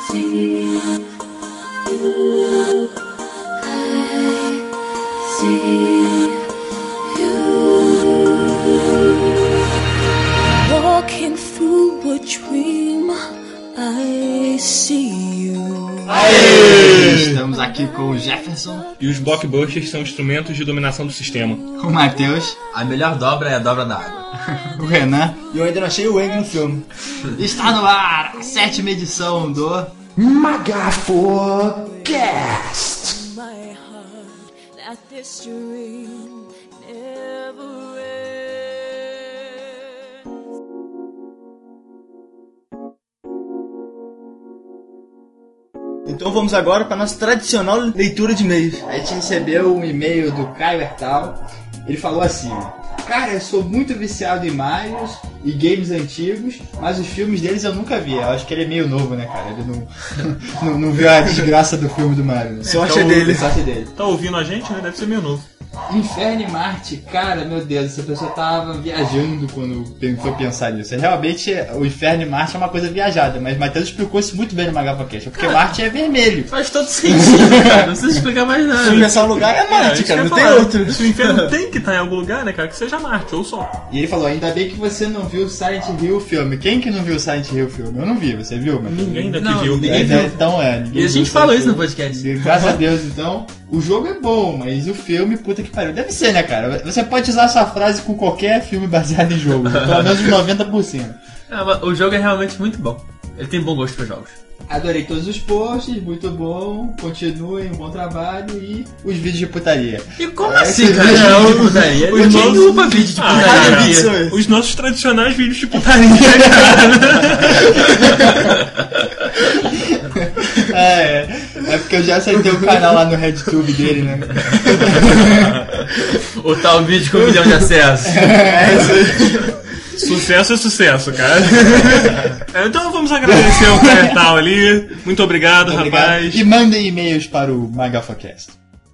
Walking through a dream, I see you. Estamos aqui com o Jefferson. E os blockbusters são instrumentos de dominação do sistema. O Matheus. A melhor dobra é a dobra da água. O Renan. E eu ainda não achei o Wang no filme. Está no ar a 7ª edição do Magafocast. My heart, that this dream never ends. Então vamos agora para nossa tradicional leitura de e-mails. A gente recebeu um e-mail do Caio Hertal. Ele falou assim: cara, eu sou muito viciado em Marios e games antigos, mas os filmes deles eu nunca vi. Eu acho que ele é meio novo, né, cara? Ele não viu a desgraça do filme do Mario. Sorte dele. Sorte dele. Tá ouvindo a gente, né? Deve ser meio novo. Inferno e Marte, cara, meu Deus, essa pessoa tava viajando quando foi pensar nisso. Realmente, o Inferno e Marte é uma coisa viajada, mas Matheus explicou isso muito bem no MagafaCast, porque Marte é vermelho. Faz todo sentido, cara. Não precisa explicar mais Se nada. pensar um lugar é Marte, isso cara, que não eu ia tem falar. outro. Se o inferno tem que estar em algum lugar, né, cara? Que seja Marte ou Sol. E ele falou, ainda bem que você não viu o Silent Hill filme. Quem que não viu o Silent Hill filme? Eu não vi, você viu? Matheus? Ninguém daqui Não, viu. ninguém viu. Então ninguém E a viu gente o falou Silent isso no Hill. podcast. Graças a Deus, então, o jogo é bom, mas o filme, puta que pariu. Deve ser, né, cara? Você pode usar essa frase com qualquer filme baseado em jogo, pelo menos uns 90%. Mas o jogo é realmente muito bom. Ele tem bom gosto para jogos. Adorei todos os posts, muito bom, continuem, um bom trabalho e os vídeos de putaria. E como assim, esse cara? vídeo É de putaria? os Quem nossos- upa vídeo de Ah, putaria? cara, isso. os nossos tradicionais vídeos de putaria, cara. É porque eu já aceitei o canal lá no RedTube dele, né? O tal vídeo com 1 milhão de acessos. Sucesso é sucesso, cara. Então vamos agradecer ao Caetal ali. Muito obrigado, rapaz. E mandem e-mails para o MagafaCast.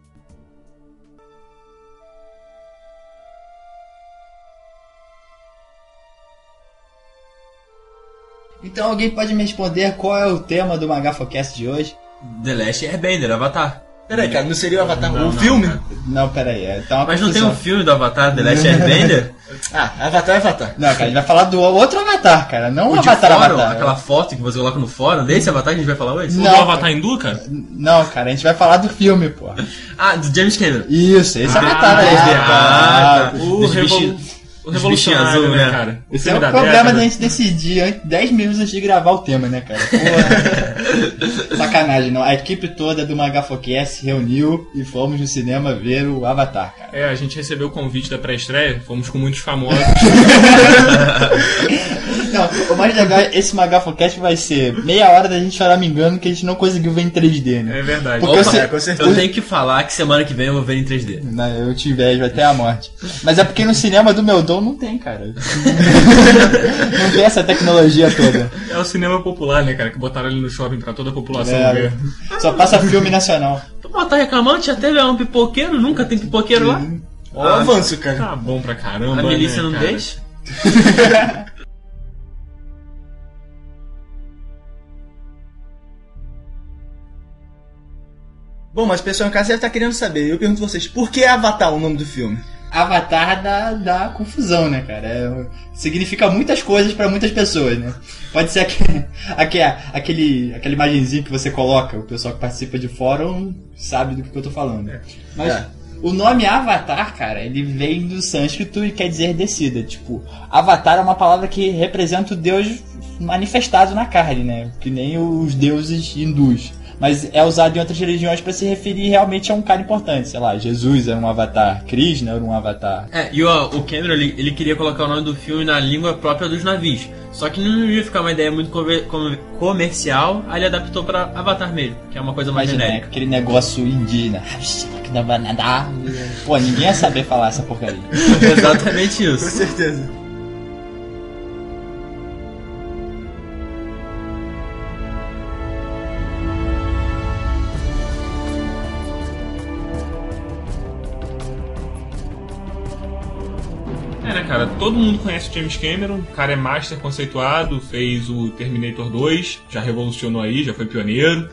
Então alguém pode me responder qual é o tema do MagafaCast de hoje? The Last Airbender, Avatar. Peraí, cara, não seria o Avatar Não, o não, filme? cara. Não, pera aí, tá uma Mas não tem confusão. um filme do Avatar, The Last Airbender? Ah, Avatar é Avatar. Não, cara, a gente vai falar do outro Avatar, cara, não o O de Avatar fórum, Avatar. aquela foto que você coloca no fórum, desse Avatar que a gente vai falar hoje? O Não. do Avatar hindu, cara? Não, cara, a gente vai falar do filme, pô. Ah, do James Cameron. Isso, esse Avatar aí. 3D. Ah, tá. O, Dos o dos revolucionário, bichinhos azul, né, né? cara? Esse é filme o da problema década. da gente decidir 10 minutos antes de gravar o tema, né, cara? Porra. Sacanagem, não. A equipe toda do MagafaCast se reuniu e fomos no cinema ver o Avatar, cara. É, a gente recebeu o convite da pré-estreia, fomos com muitos famosos. Não, o mais legal é esse MagafaCast vai ser meia hora da gente choramingando que a gente não conseguiu ver em 3D, né? É verdade. Porque Opa, você- com certeza. eu tenho que falar que semana que vem eu vou ver em 3D. Não, eu te invejo até a morte. Mas é porque no cinema do meu dom não tem, cara. Não tem essa tecnologia toda. É o cinema popular, né, cara? Que botaram ali no shopping pra toda a população ver. Só passa filme nacional. Tu tá reclamando? Já teve um pipoqueiro? Nunca tem pipoqueiro lá? Ó o avanço, cara. Tá bom pra caramba, A milícia né, não cara? deixa? Bom, mas o pessoal em casa deve estar querendo saber. Eu pergunto a vocês, por que Avatar o nome do filme? Avatar dá confusão, né, cara? Significa muitas coisas pra muitas pessoas, né? Pode ser aquela imagenzinha que você coloca, o pessoal que participa de fórum sabe do que eu tô falando. Mas o nome Avatar, cara, ele vem do sânscrito e quer dizer descida. Tipo, Avatar é uma palavra que representa o Deus manifestado na carne, né? Que nem os deuses hindus. Mas é usado em outras religiões para se referir realmente a um cara importante. Sei lá, Jesus era um avatar, Krishna era um avatar. E o Cameron, ele queria colocar o nome do filme na língua própria dos navios. Só que não ia ficar uma ideia muito comercial, aí ele adaptou pra Avatar mesmo, que é uma coisa mais Imagina, genérica. aquele negócio indígena. Pô, ninguém ia saber falar essa porcaria. Exatamente Com isso. certeza. É, né, cara? Todo mundo conhece o James Cameron, o cara é master conceituado, fez o Terminator 2, já revolucionou aí, já foi pioneiro.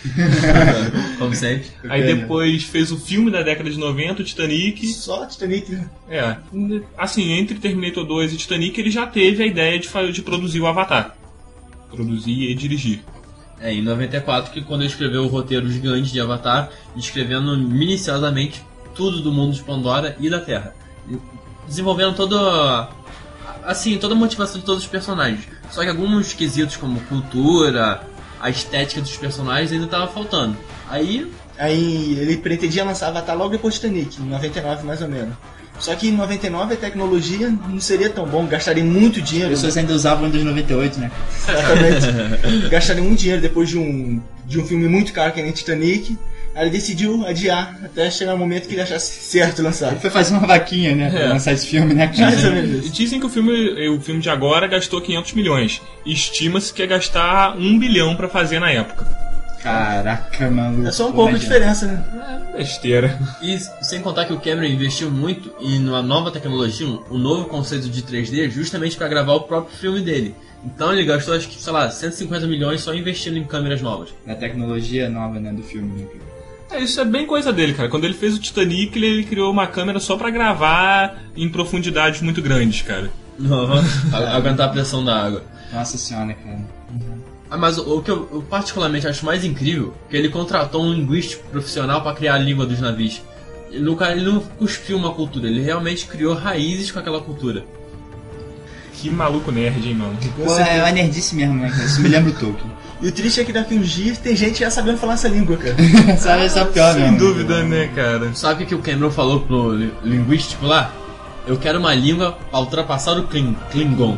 Como sempre. Aí depois fez o filme da década de 90, o Titanic. Só Titanic, né? É, assim, entre Terminator 2 e Titanic, ele já teve a ideia de produzir o Avatar. Produzir e dirigir. Em 94, que quando ele escreveu o roteiro gigante de Avatar, descrevendo minuciosamente tudo do mundo de Pandora e da Terra. Desenvolvendo toda a motivação de todos os personagens. Só que alguns quesitos como cultura, a estética dos personagens ainda tava faltando. Aí ele pretendia lançar Avatar logo depois de Titanic, em 99 mais ou menos. Só que em 99 a tecnologia não seria tão bom, gastaria muito dinheiro. As pessoas ainda usavam o Windows 98, né? Exatamente. Gastaria muito dinheiro depois de um filme muito caro que nem Titanic. Aí ele decidiu adiar até chegar o momento que ele achasse certo lançar. Ele foi fazer uma vaquinha, né? Pra lançar esse filme, né? Dizem que o filme de agora gastou 500 milhões. Estima-se que ia gastar 1 bilhão pra fazer na época. Caraca, maluco. É só um pouco de diferença, né? É besteira. E sem contar que o Cameron investiu muito em uma nova tecnologia, um novo conceito de 3D, justamente para gravar o próprio filme dele. Então ele gastou, acho que, 150 milhões só investindo em câmeras novas. Na tecnologia nova, né, do filme, né? Isso é bem coisa dele, cara. Quando ele fez o Titanic, ele criou uma câmera só pra gravar em profundidades muito grandes, cara. Aguentar a pressão da água. Nossa senhora, cara. Mas o que eu particularmente acho mais incrível é que ele contratou um linguístico profissional para criar a língua dos navios. Ele não cuspiu uma cultura, ele realmente criou raízes com aquela cultura. Que maluco nerd, hein, mano? Pô, é uma nerdice mesmo, né, cara? Isso me lembra o Tolkien. E o triste é que daqui uns dias tem gente já sabendo falar essa língua, cara. Sabe, essa é pior Sem mesmo. dúvida, né, cara? Sabe o que o Cameron falou pro linguístico lá? Eu quero uma língua pra ultrapassar o Klingon.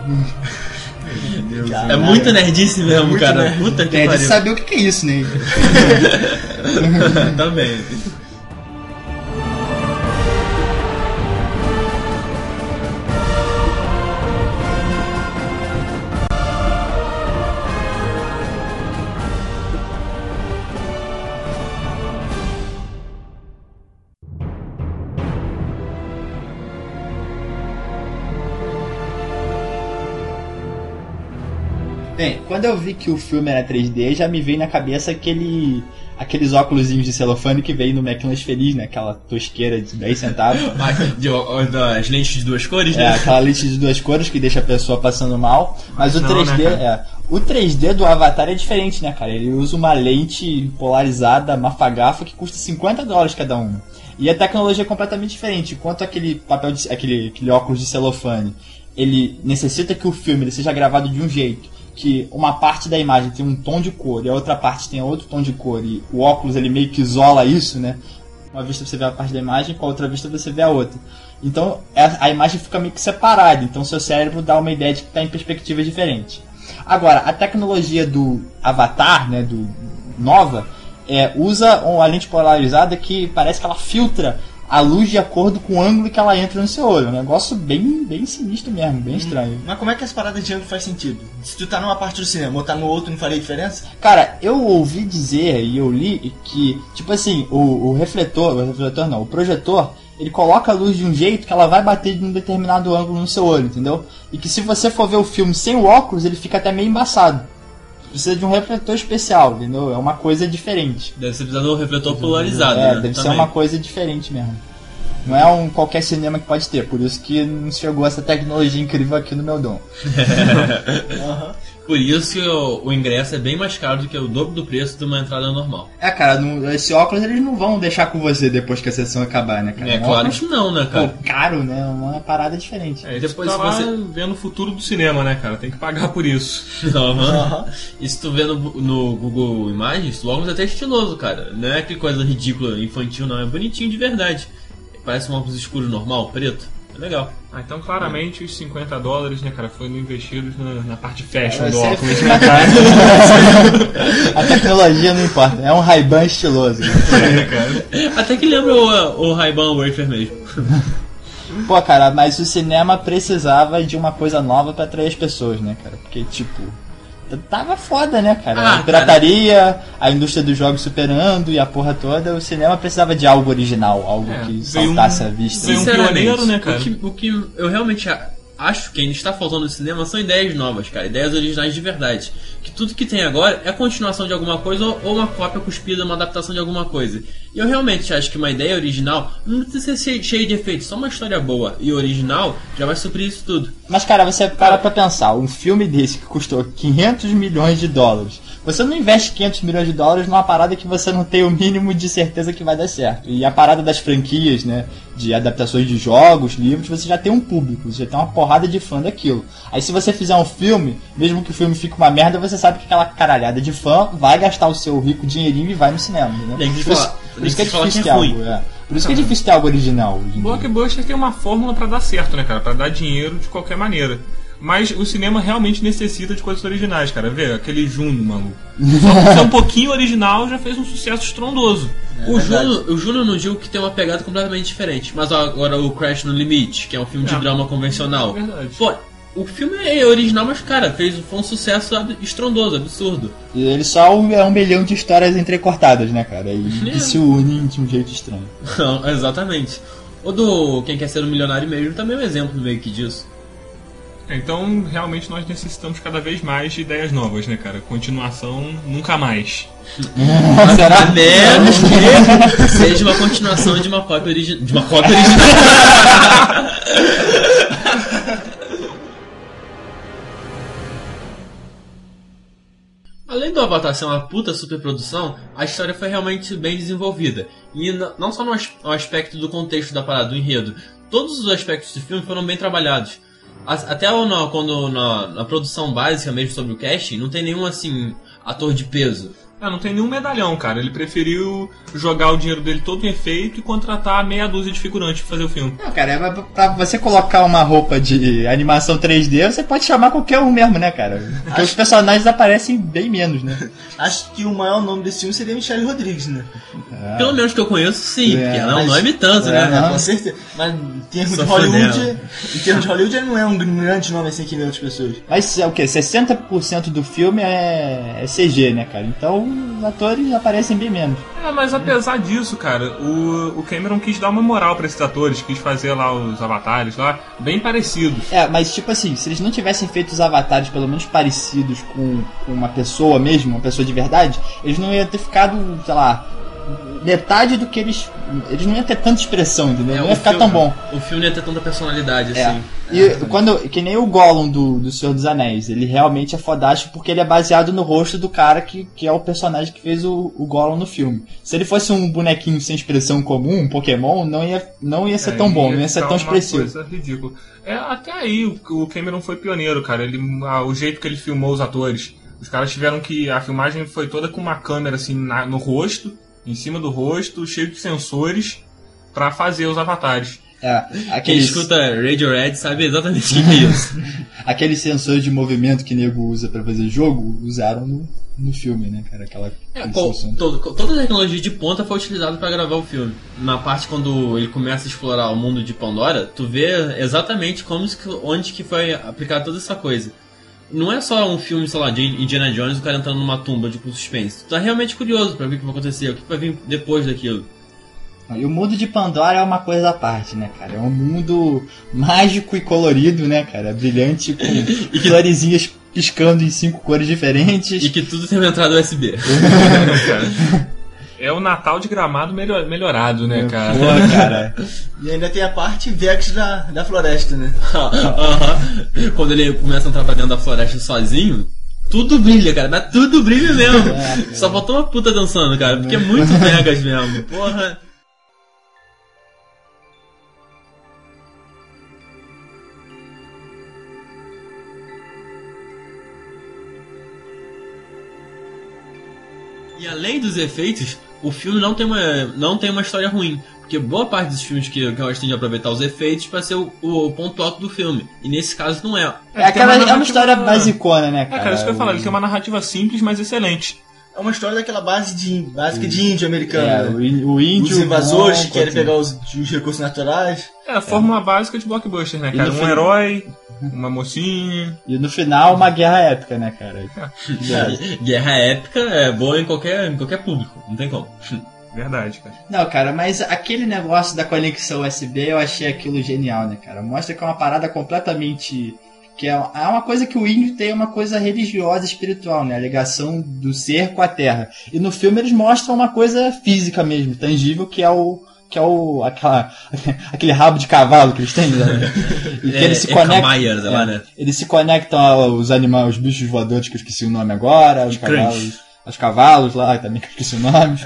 Meu Deus. É muito nerdice mesmo, Muito cara. nerd. Puta que Tem de pariu. saber o que é isso, né? Também. Bem, quando eu vi que o filme era 3D, já me veio na cabeça aqueles óculosinhos de celofane que veio no McLanche Feliz, né? Aquela tosqueira de 10 centavos. Das lentes de duas cores, né? É, aquela lente de duas cores que deixa a pessoa passando mal. Mas o Não, 3D, né, o 3D do Avatar é diferente, né, cara? Ele usa uma lente polarizada, mafagafa, que custa $50 cada uma. E a tecnologia é completamente diferente. Enquanto aquele óculos de celofane, ele necessita que o filme ele seja gravado de um jeito, que uma parte da imagem tem um tom de cor e a outra parte tem outro tom de cor, e o óculos ele meio que isola isso, né? Uma vista você vê a parte da imagem, com a outra vista você vê a outra. Então a imagem fica meio que separada, então seu cérebro dá uma ideia de que está em perspectivas diferentes. Agora, a tecnologia do Avatar, né, do nova, usa uma lente polarizada que parece que ela filtra a luz de acordo com o ângulo que ela entra no seu olho. Um negócio bem sinistro mesmo, bem estranho. Mas como é que as paradas de ângulo faz sentido? Se tu tá numa parte do cinema ou tá no outro, não faria diferença? Cara, eu ouvi dizer e eu li que, tipo assim, o projetor, ele coloca a luz de um jeito que ela vai bater de um determinado ângulo no seu olho, entendeu? E que se você for ver o filme sem o óculos, ele fica até meio embaçado. Precisa de um refletor especial, entendeu? É uma coisa diferente. Deve ser precisado de um refletor polarizado, né? Deve ser uma coisa diferente mesmo. Não é qualquer cinema que pode ter, por isso que não chegou essa tecnologia incrível aqui no meu dom. Por isso que o ingresso é bem mais caro do que o dobro do preço de uma entrada normal. Cara, esse óculos eles não vão deixar com você depois que a sessão acabar, né, cara? Claro que não, né, cara? Pô, caro, né? Uma parada diferente. Depois tá lá vendo o futuro do cinema, né, cara? Tem que pagar por isso. E se tu vê no Google Imagens, o óculos é até estiloso, cara. Não é aquela coisa ridícula, infantil, não. É bonitinho de verdade. Parece um óculos escuro normal, preto. É legal. Então claramente os $50, né, cara, foram investidos na parte fashion do óculos. A tecnologia não importa, é um Ray-Ban estiloso. Né? Cara. Até que lembra o Ray-Ban Wafer mesmo. Pô, cara, mas o cinema precisava de uma coisa nova pra atrair as pessoas, né, cara? Porque, tipo, tava foda, né, cara? Ah, A pirataria, a indústria dos jogos superando e a porra toda, o cinema precisava de algo original, algo que saltasse a vista. veio um pioneiro, né, cara? O que eu realmente acho que ainda está faltando no cinema são ideias novas, cara. Ideias originais de verdade. Que tudo que tem agora é a continuação de alguma coisa ou uma cópia cuspida, uma adaptação de alguma coisa. E eu realmente acho que uma ideia original não precisa ser cheia de efeitos. Só uma história boa e original já vai suprir isso tudo. Mas, cara, você para pra pensar, um filme desse que custou 500 milhões de dólares, você não investe 500 milhões de dólares numa parada que você não tem o mínimo de certeza que vai dar certo. E a parada das franquias, né, de adaptações de jogos, livros, você já tem um público, você já tem uma porrada de fã daquilo. Aí se você fizer um filme, mesmo que o filme fique uma merda, você sabe que aquela caralhada de fã vai gastar o seu rico dinheirinho e vai no cinema, né? Por isso que é difícil ter algo, Por isso que é difícil ter algo original. Blockbuster tem uma fórmula pra dar certo, né, cara? Pra dar dinheiro de qualquer maneira. Mas o cinema realmente necessita de coisas originais, cara. Vê, aquele Juno, maluco. Só ser um pouquinho original já fez um sucesso estrondoso. O Juno não digo que tem uma pegada completamente diferente. Mas agora o Crash no Limite, que é um filme de drama convencional. É verdade. Pô, o filme é original, mas, cara, foi um sucesso estrondoso, absurdo. E ele só é 1 milhão de histórias entrecortadas, né, cara? E que se unem de um jeito estranho. Exatamente. O do Quem Quer Ser um Milionário mesmo também é um exemplo meio que disso. Então, realmente, nós necessitamos cada vez mais de ideias novas, né, cara? Continuação, nunca mais. Será? A menos que seja uma continuação de uma cópia original. De uma cópia original. Além do Avatar ser uma puta superprodução, a história foi realmente bem desenvolvida. E não só no aspecto do contexto da parada, do enredo. Todos os aspectos do filme foram bem trabalhados. Até quando na produção básica mesmo sobre o casting, não tem nenhum, assim, ator de peso. Não tem nenhum medalhão, cara. Ele preferiu jogar o dinheiro dele todo em efeito e contratar meia dúzia de figurantes pra fazer o filme. Não, cara, pra você colocar uma roupa de animação 3D, você pode chamar qualquer um mesmo, né, cara? Porque os personagens aparecem bem menos, né? Acho que o maior nome desse filme seria Michelle Rodrigues, né? Pelo menos que eu conheço, sim, porque ela é um nome tanto, né? Com certeza. Mas em termos Sou de fã Hollywood, dela. ele não é um grande nome assim que nem outras pessoas. Mas é o quê? 60% do filme é CG, né, cara? Então os atores aparecem bem menos. Mas apesar disso, cara, o Cameron quis dar uma moral pra esses atores, quis fazer lá os avatares lá, bem parecidos. Mas tipo assim, se eles não tivessem feito os avatares pelo menos parecidos com uma pessoa mesmo, uma pessoa de verdade, eles não iam ter ficado, sei lá, metade do que eles não iam ter tanta expressão, entendeu? Não ia ficar tão bom. O filme não ia ter tanta personalidade, assim. E que nem o Gollum do Senhor dos Anéis, ele realmente é fodástico porque ele é baseado no rosto do cara que é o personagem que fez o Gollum no filme. Se ele fosse um bonequinho sem expressão comum, um Pokémon, não ia ser tão bom, não ia ser tão expressivo. Coisa ridícula. Até aí o Cameron foi pioneiro, cara. O jeito que ele filmou os atores, os caras tiveram que... A filmagem foi toda com uma câmera assim no rosto, em cima do rosto, cheio de sensores pra fazer os avatares. Quem escuta Radiohead sabe exatamente o que é isso. Aqueles sensores de movimento que o nego usa pra fazer jogo, usaram no filme, né, cara? Toda a tecnologia de ponta foi utilizada pra gravar o filme. Na parte quando ele começa a explorar o mundo de Pandora, tu vê exatamente onde que foi aplicada toda essa coisa. Não é só um filme, sei lá, de Indiana Jones, o cara entrando numa tumba de suspense. Tu tá realmente curioso pra ver o que vai acontecer, o que vai vir depois daquilo. E o mundo de Pandora é uma coisa à parte, né, cara? É um mundo mágico e colorido, né, cara? Brilhante, com florezinhas piscando em 5 cores diferentes. E que tudo tem uma entrada USB. É o Natal de Gramado melhorado, né, cara? Boa, cara. E ainda tem a parte Vex da floresta, né? Quando ele começa a entrar pra dentro da floresta sozinho, tudo brilha, cara. Mas tudo brilha mesmo. Só faltou uma puta dançando, cara. Porque é muito Vegas mesmo. Porra. E além dos efeitos, o filme não tem uma história ruim. Porque boa parte dos filmes que eu gosto de aproveitar os efeitos pra ser o ponto alto do filme. E nesse caso não é. É uma história basicona, né, cara? Cara, isso que eu ia falar. Ele tem uma narrativa simples, mas excelente. É uma história daquela básica de índio americano. O índio. Os invasores que querem pegar os recursos naturais. A fórmula básica de blockbuster, né, cara? Um herói uma mocinha. E no final, uma guerra épica, né, cara? Guerra épica é boa em qualquer público, não tem como. Verdade, cara. Não, cara, mas aquele negócio da conexão USB, eu achei aquilo genial, né, cara? Mostra que é uma parada completamente... Que é uma coisa que o índio tem, uma coisa religiosa, espiritual, né? A ligação do ser com a terra. E no filme eles mostram uma coisa física mesmo, tangível, que é aquele rabo de cavalo que eles têm, né? E que eles se conectam. Né? Eles se conectam aos animais, os bichos voadores, que eu esqueci o nome agora, os cavalos. Os cavalos lá, também que eu esqueci o nome.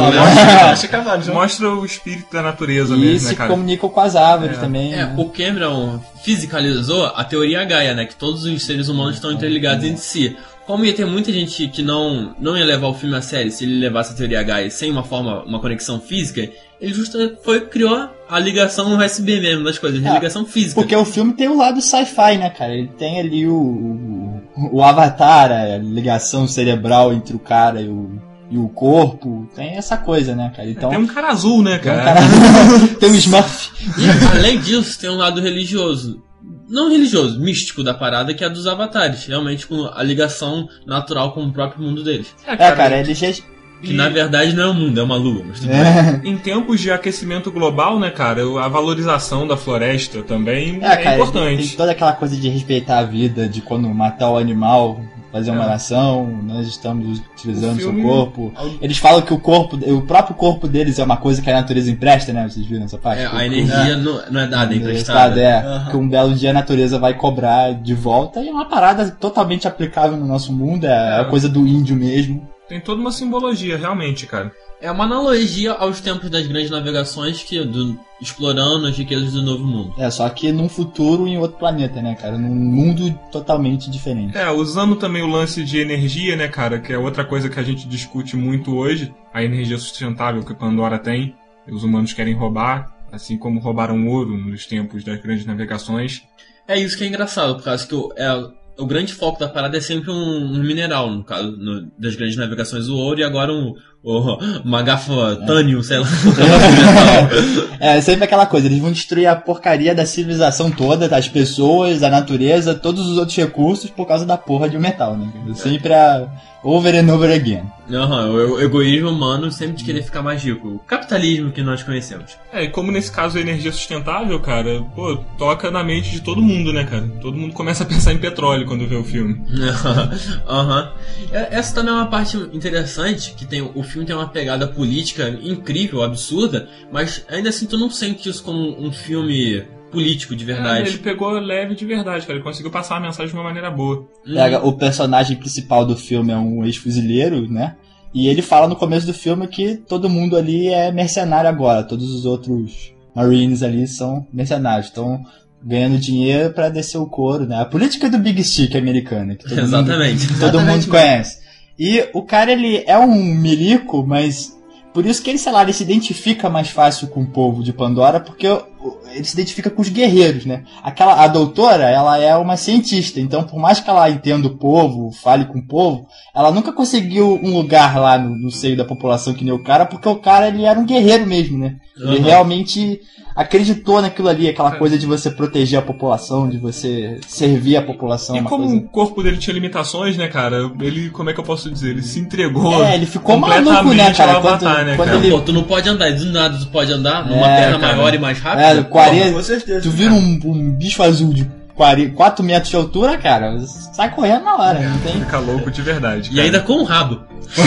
Mostra o espírito da natureza e mesmo, se né, cara? comunicam com as árvores também. O Cameron fisicalizou a teoria Gaia, né? Que todos os seres humanos estão interligados entre si. Como ia ter muita gente que não ia levar o filme a sério se ele levasse a teoria Gaia sem uma conexão física, ele criou a ligação USB mesmo das coisas, a ligação física. Porque o filme tem o lado sci-fi, né, cara? Ele tem ali o avatar, a ligação cerebral entre o cara e o corpo. Tem essa coisa, né, cara? Então, tem um cara azul, né, cara? Tem um Smurf. E, além disso, tem um lado religioso. Não religioso, místico da parada, que é a dos avatares. Realmente com a ligação natural com o próprio mundo deles. Cara, eles já... Que na verdade não é um mundo, é uma lua. Mas tudo bem. Em tempos de aquecimento global, né, cara, a valorização da floresta também é importante. Tem toda aquela coisa de respeitar a vida, de quando matar o animal, fazer uma oração, nós estamos utilizando o seu corpo. Eles falam que o próprio corpo deles é uma coisa que a natureza empresta, né? Vocês viram essa parte? A energia não é dada, é emprestada. Que um belo dia a natureza vai cobrar de volta, e é uma parada totalmente aplicável no nosso mundo, é a coisa do índio mesmo. Tem toda uma simbologia, realmente, cara. É uma analogia aos tempos das grandes navegações, explorando as riquezas do Novo Mundo. Só que num futuro em outro planeta, né, cara? Num mundo totalmente diferente. Usando também o lance de energia, né, cara? Que é outra coisa que a gente discute muito hoje. A energia sustentável que Pandora tem. Os humanos querem roubar, assim como roubaram ouro nos tempos das grandes navegações. É isso que é engraçado, por causa que o grande foco da parada é sempre um mineral, no caso das grandes navegações, o ouro, e agora uma garrafa tânio, sei lá. É sempre aquela coisa, eles vão destruir a porcaria da civilização toda, das pessoas, da natureza, todos os outros recursos por causa da porra de um metal, né? Sempre over and over again. O egoísmo humano sempre de querer ficar mais rico. O capitalismo que nós conhecemos. E como nesse caso a energia sustentável, cara, toca na mente de todo mundo, né, cara? Todo mundo começa a pensar em petróleo quando vê o filme. Essa também é uma parte interessante, que o filme tem uma pegada política incrível, absurda, mas ainda assim tu não sente isso como um filme político de verdade. Ele pegou leve de verdade, cara. Ele conseguiu passar a mensagem de uma maneira boa. O personagem principal do filme é um ex-fuzileiro, né? E ele fala no começo do filme que todo mundo ali é mercenário agora. Todos os outros Marines ali são mercenários. Estão ganhando dinheiro pra descer o couro, né? A política do Big Stick americana. Que todo mundo conhece. E o cara, ele é um milico, mas... Por isso que ele, sei lá, ele se identifica mais fácil com o povo de Pandora, porque ele se identifica com os guerreiros, né? A doutora, ela é uma cientista, então por mais que ela entenda o povo, fale com o povo, ela nunca conseguiu um lugar lá no seio da população que nem o cara, porque o cara, ele era um guerreiro mesmo, né? Ele realmente acreditou naquilo ali, aquela coisa de você proteger a população, de você servir a população. E como o corpo dele tinha limitações, né, cara? Ele, como é que eu posso dizer? Ele se entregou. Ele ficou maluco, né, cara? Tu não pode andar, do nada tu pode andar numa perna maior e mais rápida. 40, com certeza. Tu vira um bicho azul de 4 metros de altura, cara, sai correndo na hora. Não tem... Fica louco de verdade, cara. E ainda com o rabo.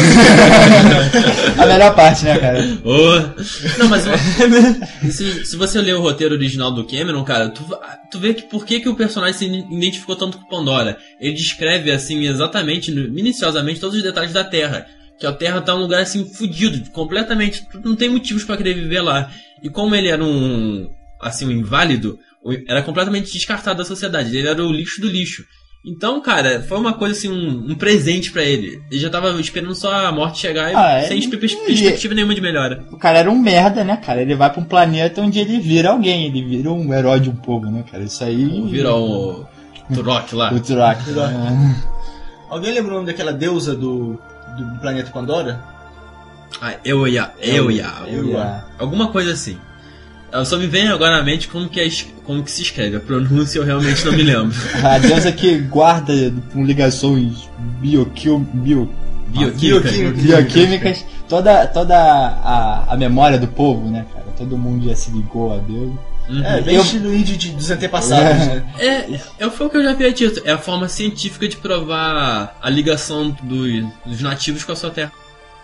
A melhor parte, né, cara? Não, mas se você ler o roteiro original do Cameron, cara, tu vê que por que o personagem se identificou tanto com Pandora. Ele descreve, assim, exatamente, minuciosamente, todos os detalhes da Terra. Que a Terra tá um lugar, assim, fudido, completamente. Não tem motivos pra querer viver lá. E como ele era um inválido, era completamente descartado da sociedade. Ele era o lixo do lixo. Então, cara, foi uma coisa assim, um presente pra ele. Ele já tava esperando só a morte chegar sem perspectiva nenhuma de melhora. O cara era um merda, né, cara? Ele vai pra um planeta onde ele vira alguém, ele vira um herói de um povo, né, cara? Isso aí... Vira o Turok lá. O Turok. Alguém lembra o nome daquela deusa do planeta Pandora? Euya. Alguma coisa assim. Só me vem agora na mente como que se escreve. A pronúncia eu realmente não me lembro. A deusa que guarda com ligações bioquímicas toda a memória do povo, né, cara? Todo mundo já se ligou a Deus. Bem estilo índio dos antepassados, né? Foi o que eu já havia dito. É a forma científica de provar a ligação dos nativos com a sua terra.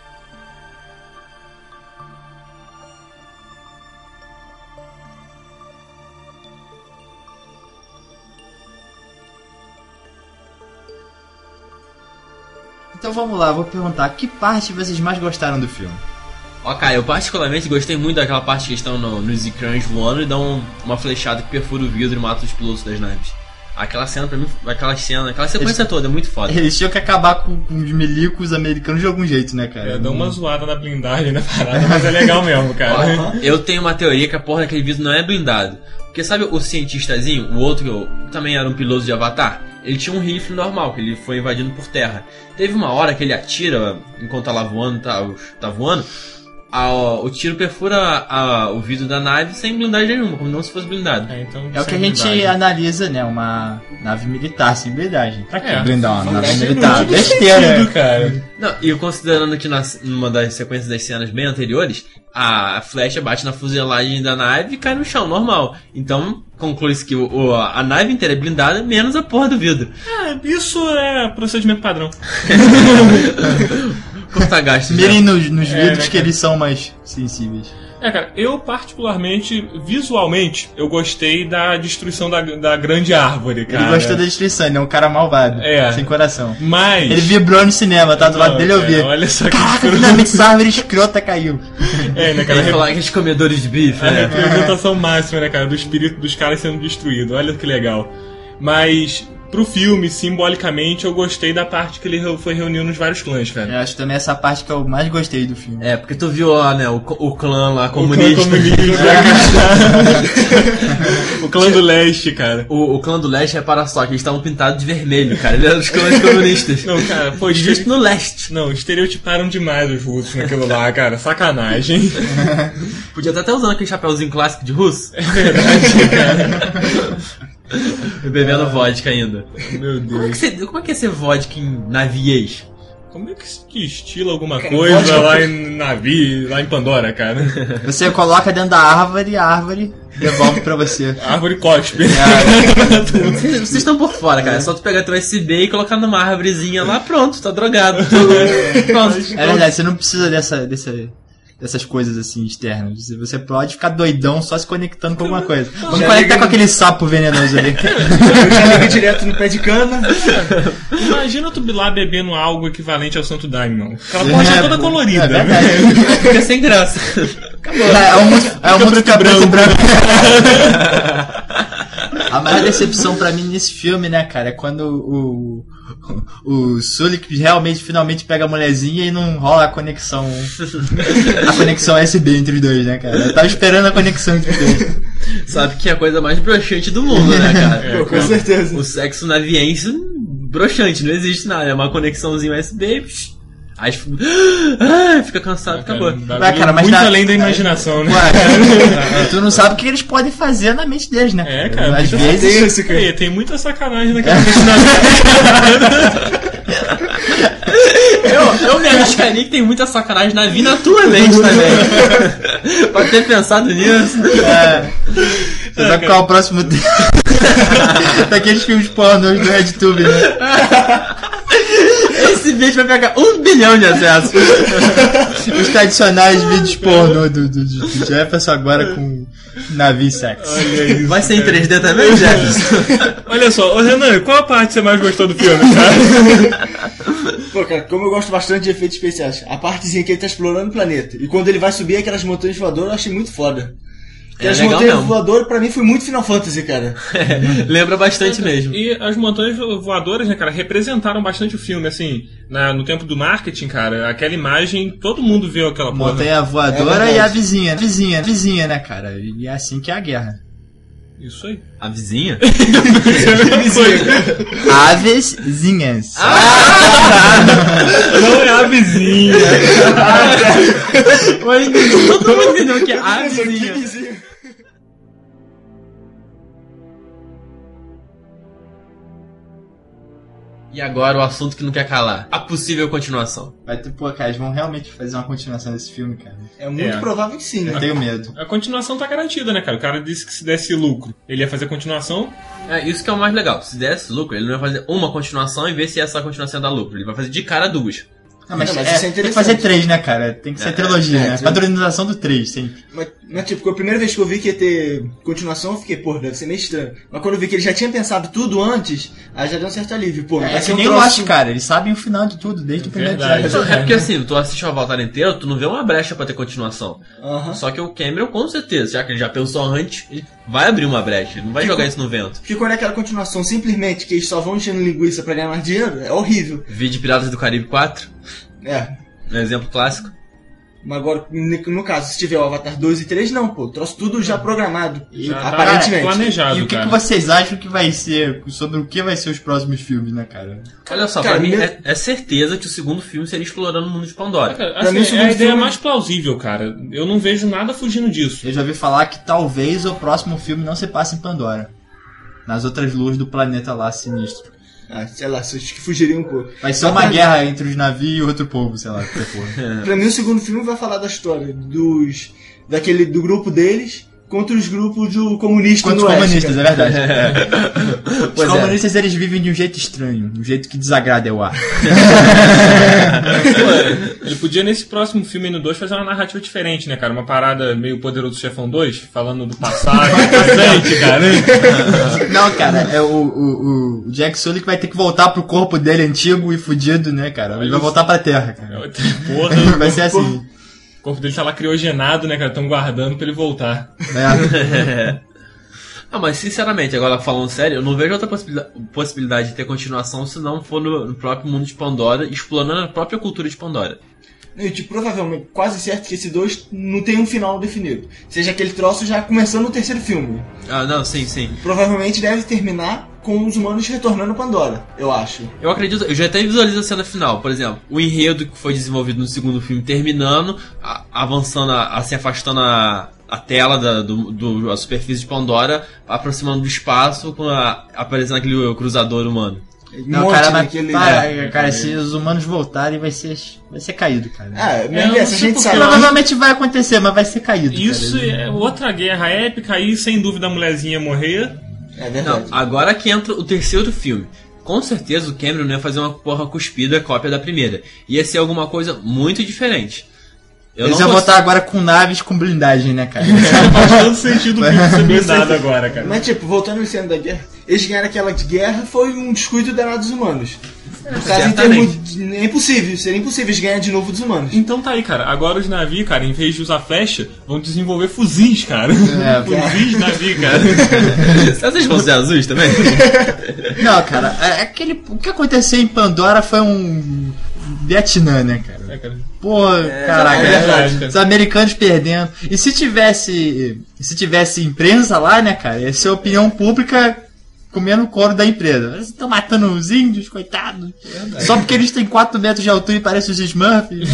Então vamos lá, vou perguntar, que parte vocês mais gostaram do filme? Ok, eu particularmente gostei muito daquela parte que estão nos icrãs voando e dão uma flechada que perfura o vidro e mata os pilotos das naves. Aquela cena pra mim, aquela sequência toda é muito foda. Eles tinham que acabar com os milicos americanos de algum jeito, né, cara? Dá uma zoada na blindagem na parada, mas é legal mesmo, cara. Eu tenho uma teoria que a porra daquele vidro não é blindado. Porque sabe o cientistazinho, o outro que também era um piloto de Avatar? Ele tinha um rifle normal, que ele foi invadindo por terra. Teve uma hora que ele atira, enquanto tá lá voando, tá voando, o tiro perfura o vidro da nave sem blindagem nenhuma, como não se fosse blindado. Então, é o que a gente analisa, né? Uma nave militar sem blindagem. Pra que É, blindar uma nave faz militar? muito Besteira. sentido, cara. Não, e eu considerando que numa das sequências das cenas bem anteriores, a flecha bate na fuselagem da nave e cai no chão, normal. Então, conclui-se que a nave inteira é blindada, menos a porra do vidro. Isso é procedimento padrão. Cortar gastos. Mirem nos vidros né, que cara? eles são mais sensíveis. Cara, eu particularmente, visualmente, eu gostei da destruição da grande árvore, cara. Ele gostou da destruição, ele é um cara malvado. É. Sem coração. Mas... Ele vibrou no cinema, tá? Do lado dele eu vi. Olha só que Caraca, finalmente essa árvore escrota caiu. né, cara? Ele falar que os comedores de bife, A né? representação máxima, né, cara, do espírito dos caras sendo destruído. Olha que legal. Mas, pro filme, simbolicamente, eu gostei da parte que ele foi reunindo os vários clãs, cara. Eu acho também essa parte que eu mais gostei do filme. É, porque tu viu lá, né, o clã lá comunista. O clã do leste, cara. O clã do leste, repara só, que eles estavam pintados de vermelho, cara. Ele era dos clãs comunistas. Não, cara, pô, Justo no leste. Não, estereotiparam demais os russos naquilo lá, cara. Sacanagem. Podia até estar usando aquele chapéuzinho clássico de russo. É verdade, cara. E bebendo vodka ainda. Meu Deus. Como é que é ser vodka em naviês? Como é que estila alguma coisa lá em navio, lá em Pandora, cara? Você coloca dentro da árvore e a árvore devolve pra você. A árvore cospe. Vocês estão por fora, cara. É só tu pegar teu USB e colocar numa árvorezinha lá, pronto, tá drogado. Pronto. É verdade, você não precisa dessas coisas assim externas. Você pode ficar doidão só se conectando com alguma coisa. Vamos conectar com aquele sapo venenoso ali. Já liga direto no pé de cana. Imagina tu lá bebendo algo equivalente ao Santo Daime, não. Aquela porra já toda colorida. É verdade. Fica sem graça. É um mundo fica branco e branco. A maior decepção pra mim nesse filme, né, cara, é quando o Sulik realmente, finalmente pega a mulherzinha e não rola a conexão USB entre os dois, né, cara? Eu tava esperando a conexão entre os dois. Sabe que é a coisa mais broxante do mundo, né, cara? Com certeza. O sexo naviense, broxante, não existe nada. É uma conexãozinha USB. Aí fica cansado, acabou. Vai, cara, mas muito na- além da imaginação, né? Ué, tu não sabe o que eles podem fazer na mente deles, né? É, cara. Às muita vezes. sacanagem. Tem muita sacanagem naquela Eu me arriscaria que tem muita sacanagem na vida na tua mente também. Pode ter pensado nisso. Você vai ficar o próximo daqueles filmes pornôs do RedTube, né? Esse vídeo vai pegar 1 bilhão de acessos. Os tradicionais vídeos pornô do Jefferson agora com navio e sexo. Vai ser em 3D também, Jefferson? Olha só, ô Renan, qual a parte você mais gostou do filme, cara? Pô, cara, como eu gosto bastante de efeitos especiais, a partezinha que ele tá explorando o planeta, e quando ele vai subir aquelas montanhas voadoras, eu achei muito foda. Aquelas legal montanhas mesmo. voadoras, pra mim, foi muito Final Fantasy, cara. Lembra bastante mesmo. E as montanhas voadoras, né, cara, representaram bastante o filme, assim, no tempo do marketing, cara, aquela imagem, todo mundo viu aquela porra. Montanha voadora e a vizinha, né, cara? E é assim que é a guerra. Isso aí. A vizinha? Avezinhas. Não é a vizinha. Todo mundo entendeu que é a vizinha. Que vizinho. E agora o assunto que não quer calar. A possível continuação. Vai ter, pô, cara, eles vão realmente fazer uma continuação desse filme, cara. É muito provável que sim, né? Eu tenho medo. A continuação tá garantida, né, cara? O cara disse que se desse lucro, ele ia fazer a continuação. É, isso que é o mais legal. Se desse lucro, ele não vai fazer uma continuação e ver se essa continuação dá lucro. Ele vai fazer de cara 2. Não, mas, Não, mas é, isso é tem que interessante. fazer 3, né, cara? Tem que ser trilogia, né? sim. Padronização do 3, sempre. Mas tipo, a primeira vez que eu vi que ia ter continuação, eu fiquei, pô, deve ser meio estranho. Mas quando eu vi que ele já tinha pensado tudo antes, aí já deu um certo alívio. Pô, É vai que ser um nem o troço... Lost, cara. Eles sabem o final de tudo, desde o primeiro Verdade. episódio. É porque assim, tu assiste o Avatar inteiro, tu não vê uma brecha pra ter continuação. Aham. Só que o Cameron, com certeza, já que ele já pensou antes, ele vai abrir uma brecha. Ele não vai jogar isso no vento. Porque quando é aquela continuação simplesmente que eles só vão enchendo linguiça pra ganhar mais dinheiro, é horrível. Vídeo Piratas do Caribe 4, É. um exemplo clássico. Mas agora, no caso, se tiver o Avatar 2 e 3, não, pô. Trouxe tudo já programado. Já tá aparentemente. planejado, E o que cara. vocês acham que vai ser, sobre o que vai ser os próximos filmes, né, cara? Olha só, Cara, pra mim mesmo- é certeza que o segundo filme seria explorando o mundo de Pandora. Cara, Pra mim, o assim, é segundo a ideia filme- mais plausível, cara. Eu não vejo nada fugindo disso. Eu já ouvi falar que talvez o próximo filme não se passe em Pandora. Nas outras luas do planeta lá, sinistro. Ah, sei lá, acho que fugiria um pouco. Vai ser uma guerra entre os navios e outro povo, sei lá, que for. Pra mim, o segundo filme vai falar da história do grupo deles contra os grupos do comunista Quantos no Oeste, comunistas, é cara. verdade. Os Pois é. comunistas, eles vivem de um jeito estranho, um jeito que desagrada eu acho. Ele podia, nesse próximo filme, no 2, fazer uma narrativa diferente, né, cara? Uma parada meio Poderoso Chefão 2, falando do passado, do presente, cara. Não, cara, é o Jack Sully que vai ter que voltar pro corpo dele antigo e fudido, né, cara? Ele vai voltar pra Terra, cara. Porra, Vai ser assim. o corpo dele tá lá criogenado, né, cara? Estão guardando pra ele voltar. É. Ah, mas sinceramente, agora falando sério, eu não vejo outra possibilidade de ter continuação se não for no próprio mundo de Pandora, explorando a própria cultura de Pandora. E, tipo, provavelmente, quase certo que esse 2 não tem um final definido. Seja aquele troço já começando no terceiro filme. Ah, não, sim, sim. Provavelmente deve terminar com os humanos retornando a Pandora, eu acho. Eu acredito, eu já até visualizo a cena final, por exemplo, o enredo que foi desenvolvido no segundo filme terminando, avançando, se afastando a tela a superfície de Pandora, aproximando do espaço, aparecendo aquele cruzador humano. Não, Um cara, monte mas daquele- cara, se os humanos voltarem, vai ser caído, cara. Ah, eu mesmo não essa a sei gente porque sabe. Provavelmente vai acontecer, mas vai ser caído. Isso cara. é outra guerra épica aí, sem dúvida a mulherzinha morrer. É verdade. Não, agora que entra o terceiro filme. Com certeza o Cameron não ia fazer uma porra cuspida cópia da primeira. Ia ser alguma coisa muito diferente. Eu Eles não vão gost- voltar agora com naves com blindagem, né, cara? Faz todo sentido o filme ser blindado agora, cara. Mas, tipo, voltando ao cena da guerra, eles ganharam aquela guerra foi um descuido danado dos humanos. No caso, em certamente. termos é impossível, seria impossível eles ganhar de novo dos humanos. Então tá aí, cara. Agora os navios, cara, em vez de usar flecha, vão desenvolver fuzis, cara. Fuzis de navio, cara. Vocês vão ser azuis também? Não, cara, o que aconteceu em Pandora foi um Vietnã, né, cara? É, cara. Pô, caraca, é verdade, cara. os americanos perdendo. E se tivesse imprensa lá, né, cara, ia ser opinião pública comendo o couro da empresa. Eles estão matando os índios, coitados. Só porque eles têm 4 metros de altura e parecem os Smurfs.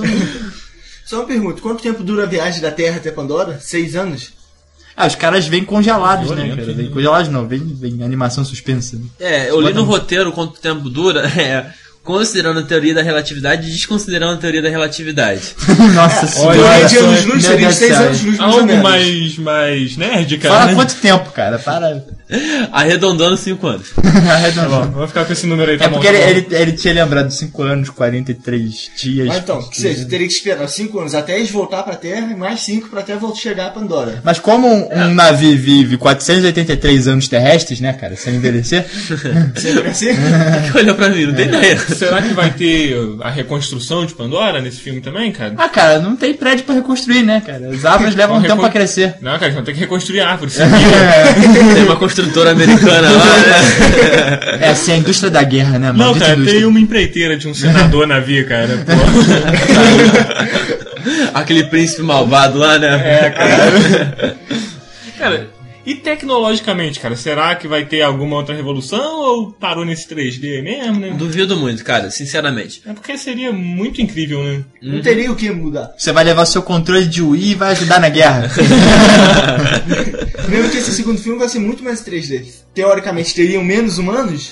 Só uma pergunta, quanto tempo dura a viagem da Terra até Pandora? 6 anos? Ah, os caras vêm congelados, né, Violento, cara? hein? Vêm congelados não, vem animação suspensa. Né? É, eu li no roteiro quanto tempo dura, considerando a teoria da relatividade e desconsiderando a teoria da relatividade. Nossa senhora. Teoria de só- anos-luz meu seria Deus de 6 do céu. anos-luz mais ou Algo menos. mais nerd, cara. Fala quanto tempo, cara? Para. Arredondando 5 anos. Tá bom, vamos ficar com esse número aí, tá É bom. porque tá bom. ele tinha lembrado 5 anos, 43 dias. Mas então, que seja, teria que esperar 5 anos até eles voltar pra Terra e mais 5 pra até chegar a Pandora. Mas como um navio vive 483 anos terrestres, né, cara, sem envelhecer, Sempre assim? Que olhou pra mim, não tem ideia. Será que vai ter a reconstrução de Pandora nesse filme também, cara? ah, cara, não tem prédio pra reconstruir, né, cara? As árvores levam um tempo pra crescer. Não, cara, vão ter que reconstruir a árvore. Tem uma construtora americana lá, né? É assim, a indústria da guerra, né, Não, maldita cara, indústria. tem uma empreiteira de um senador na via, cara. Pô. Aquele príncipe malvado lá, né? É, cara. Cara, e tecnologicamente, cara, será que vai ter alguma outra revolução ou parou nesse 3D mesmo, né? Duvido muito, cara, sinceramente. É porque seria muito incrível, né? Não teria o que mudar. Você vai levar o seu controle de Wii e vai ajudar na guerra. Mesmo que esse segundo filme vai ser muito mais 3D. Teoricamente teriam menos humanos,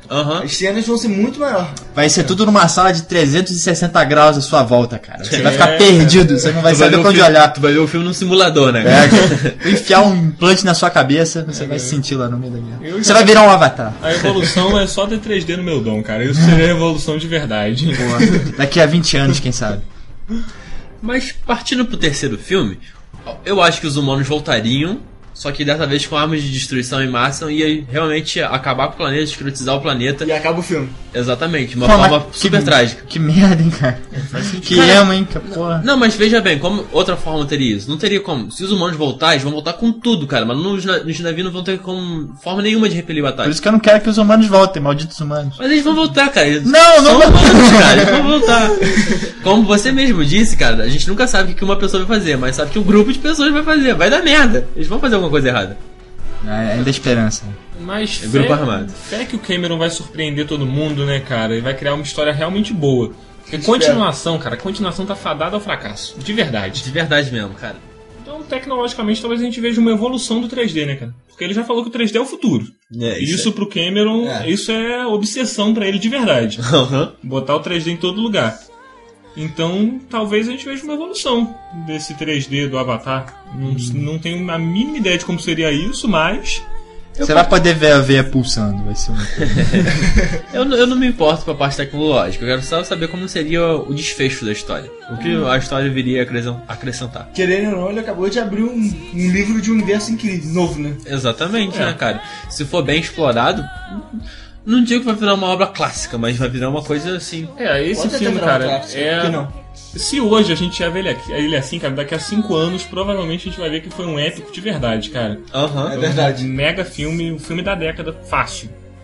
Aham. As cenas vão ser muito maior. Vai ser tudo numa sala de 360 graus à sua volta, cara. Você vai ficar perdido, você não vai saber pra onde olhar. Tu vai ver o filme num simulador, né? Enfiar um implante na sua cabeça, você vai se sentir lá no meio da guerra. Você vai virar um avatar. A evolução é só ter 3D no meu dom, cara. Isso seria a evolução de verdade. Daqui a 20 anos, quem sabe. Mas partindo pro terceiro filme, eu acho que os humanos voltariam, só que dessa vez com armas de destruição em massa e realmente acabar com o planeta, escrotizar o planeta. E acaba o filme. Exatamente, uma forma super trágica. Que merda, hein, cara. Que emo, hein, que porra. Não, mas veja bem, como outra forma teria isso? Não teria como. Se os humanos voltarem, eles vão voltar com tudo, cara. Mas nos navios não vão ter como forma nenhuma de repelir o ataque. Por isso que eu não quero que os humanos voltem, malditos humanos. Mas eles vão voltar, cara. Não são humanos, cara. Eles vão voltar. Como você mesmo disse, cara, a gente nunca sabe o que uma pessoa vai fazer, mas sabe que um grupo de pessoas vai fazer. Vai dar merda. Eles vão fazer alguma coisa errada. Ainda é esperança. Mas grupo armado. Fé que o Cameron vai surpreender todo mundo, né, cara? E vai criar uma história realmente boa. Porque continuação, cara, a continuação tá fadada ao fracasso. De verdade. De verdade mesmo, cara. Então, tecnologicamente, talvez a gente veja uma evolução do 3D, né, cara? Porque ele já falou que o 3D é o futuro. Isso pro Cameron, isso é obsessão pra ele de verdade. Botar o 3D em todo lugar. Então, talvez a gente veja uma evolução desse 3D do Avatar. Não tenho a mínima ideia de como seria isso, mas... Você vai poder ver a veia pulsando, vai ser uma coisa. eu não me importo com a parte tecnológica, eu quero só saber como seria o desfecho da história. O que a história viria a acrescentar. Querendo ou não, ele acabou de abrir um livro de um universo incrível, novo, né? Exatamente, né, cara? Se for bem explorado... Não digo que vai virar uma obra clássica, mas vai virar uma coisa assim. Esse Pode filme, cara, clássica, não. Se hoje a gente já vê ele assim, cara, daqui a 5 anos, provavelmente a gente vai ver que foi um épico de verdade, cara. É verdade. Um mega filme, um filme da década, fácil.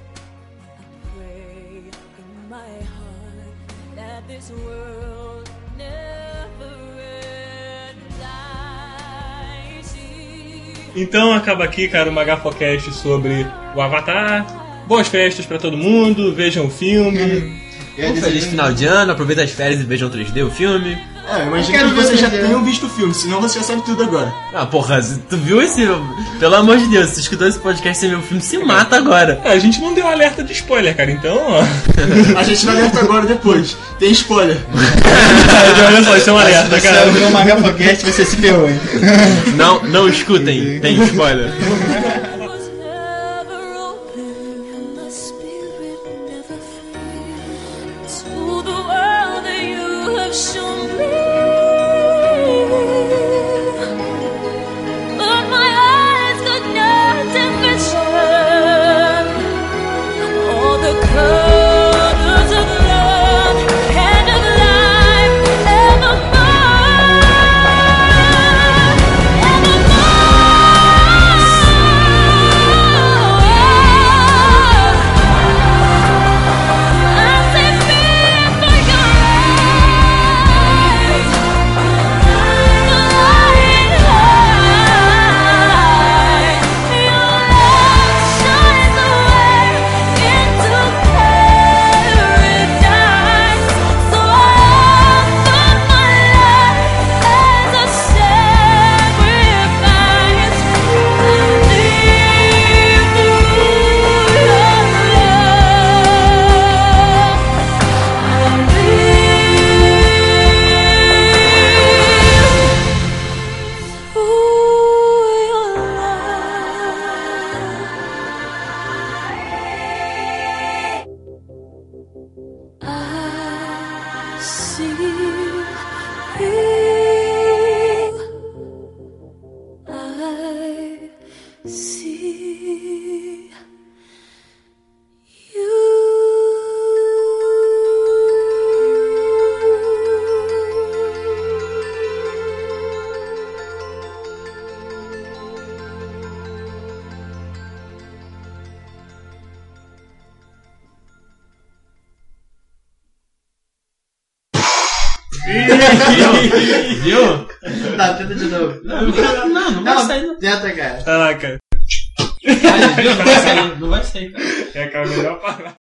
Então acaba aqui, cara, o Magafocast sobre o Avatar. Boas festas pra todo mundo, vejam o filme. Um feliz final de ano, aproveita as férias e vejam 3D o filme. Eu imagino que vocês já tenham visto o filme, senão você já sabe tudo agora. Ah, porra, tu viu esse... Pelo amor de Deus, se escutou esse podcast sem ver o filme, se mata agora. A gente não deu alerta de spoiler, cara, então, ó. A gente não alerta agora depois. Tem spoiler. Olha só, isso é um alerta, cara. Se você ouvir o Magafocast, você se ferrou, hein? Não escutem, tem spoiler. Viu? Tá, tenta de novo. Não vai sair. Tenta, cara. Caraca. Não vai sair, cara. É a melhor palavra.